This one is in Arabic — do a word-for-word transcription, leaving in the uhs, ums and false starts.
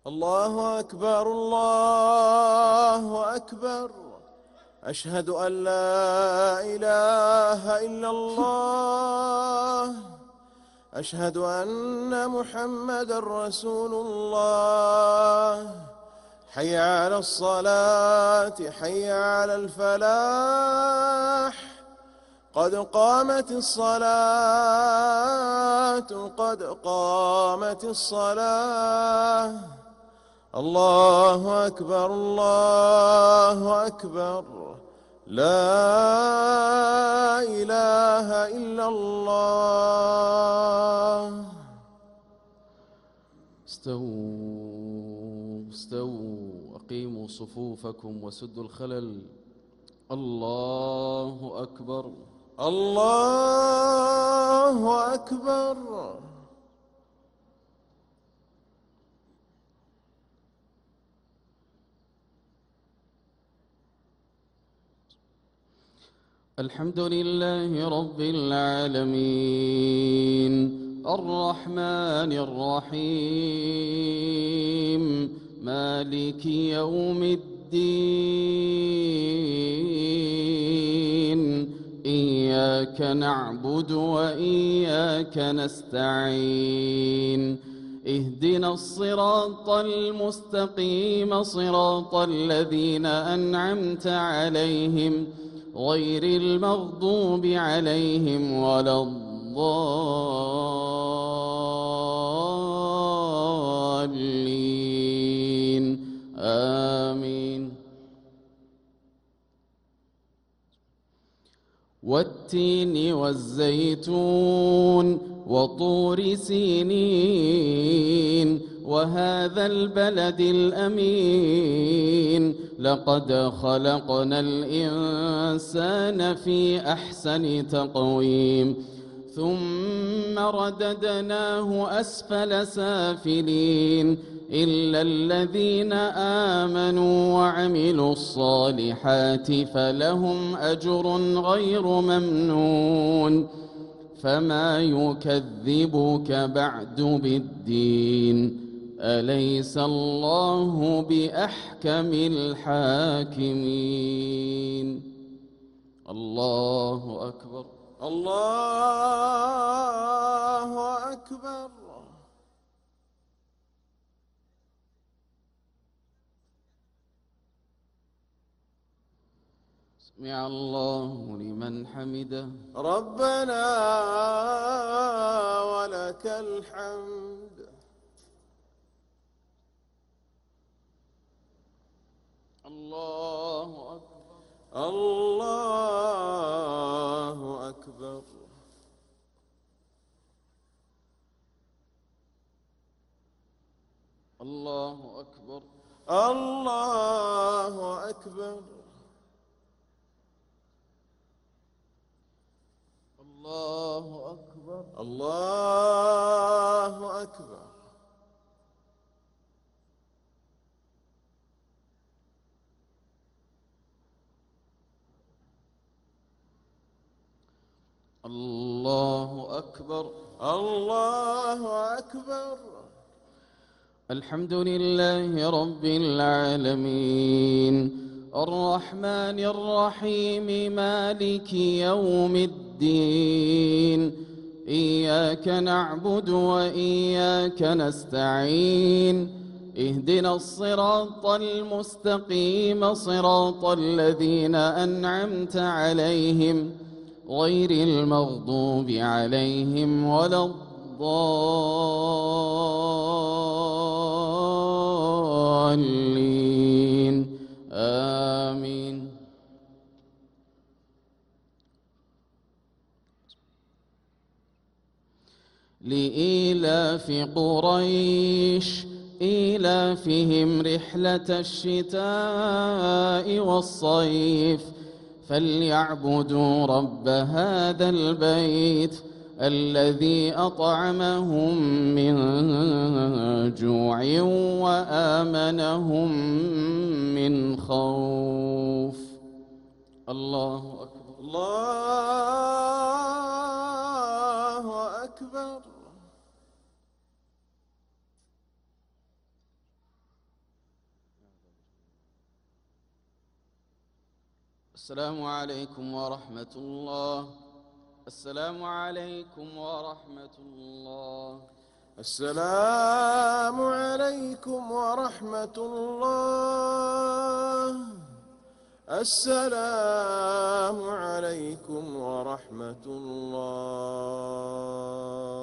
الله أكبر الله أكبر. أشهد أن لا إله إلا الله. أشهد أن محمدًا رسول الله. حي على الصلاة حي على الفلاح. قد قامت الصلاة قد قامت الصلاة. الله أكبر الله أكبر. لا إله إلا الله. استووا استووا أقيموا صفوفكم وسدوا الخلل. الله أكبر الله أكبر. الحمد لله رب العالمين الرحمن الرحيم مالك يوم الدين. إياك نعبد وإياك نستعين. اهدنا الصراط المستقيم صراط الذين أنعمت عليهم غير المغضوب عليهم ولا الضالين. آمين. والتين والزيتون وطور سينين وهذا البلد الأمين. لقد خلقنا الإنسان في أحسن تقويم ثم رددناه أسفل سافلين إلا الذين آمنوا وعملوا الصالحات فلهم أجر غير ممنون. فما يكذبك بعد بالدين. أليس الله بأحكم الحاكمين. الله أكبر الله أكبر. سمع الله لمن حمده. ربنا ولك الحمد. الله أكبر الله أكبر. الله أكبر الله أكبر. الله أكبر الله أكبر. الله أكبر الله أكبر. الحمد لله رب العالمين الرحمن الرحيم مالك يوم الدين. إياك نعبد وإياك نستعين. اهدنا الصراط المستقيم صراط الذين أنعمت عليهم غير المغضوب عليهم ولا الضالين. آمين. لإيلاف قريش إيلافهم رحلة الشتاء والصيف فليعبدوا رب هذا البيت الذي أطعمهم من جوع وآمنهم من خوف. الله أكبر الله أكبر. السلام عليكم ورحمة الله. السلام عليكم ورحمة الله. السلام عليكم ورحمة الله. السلام عليكم ورحمة الله.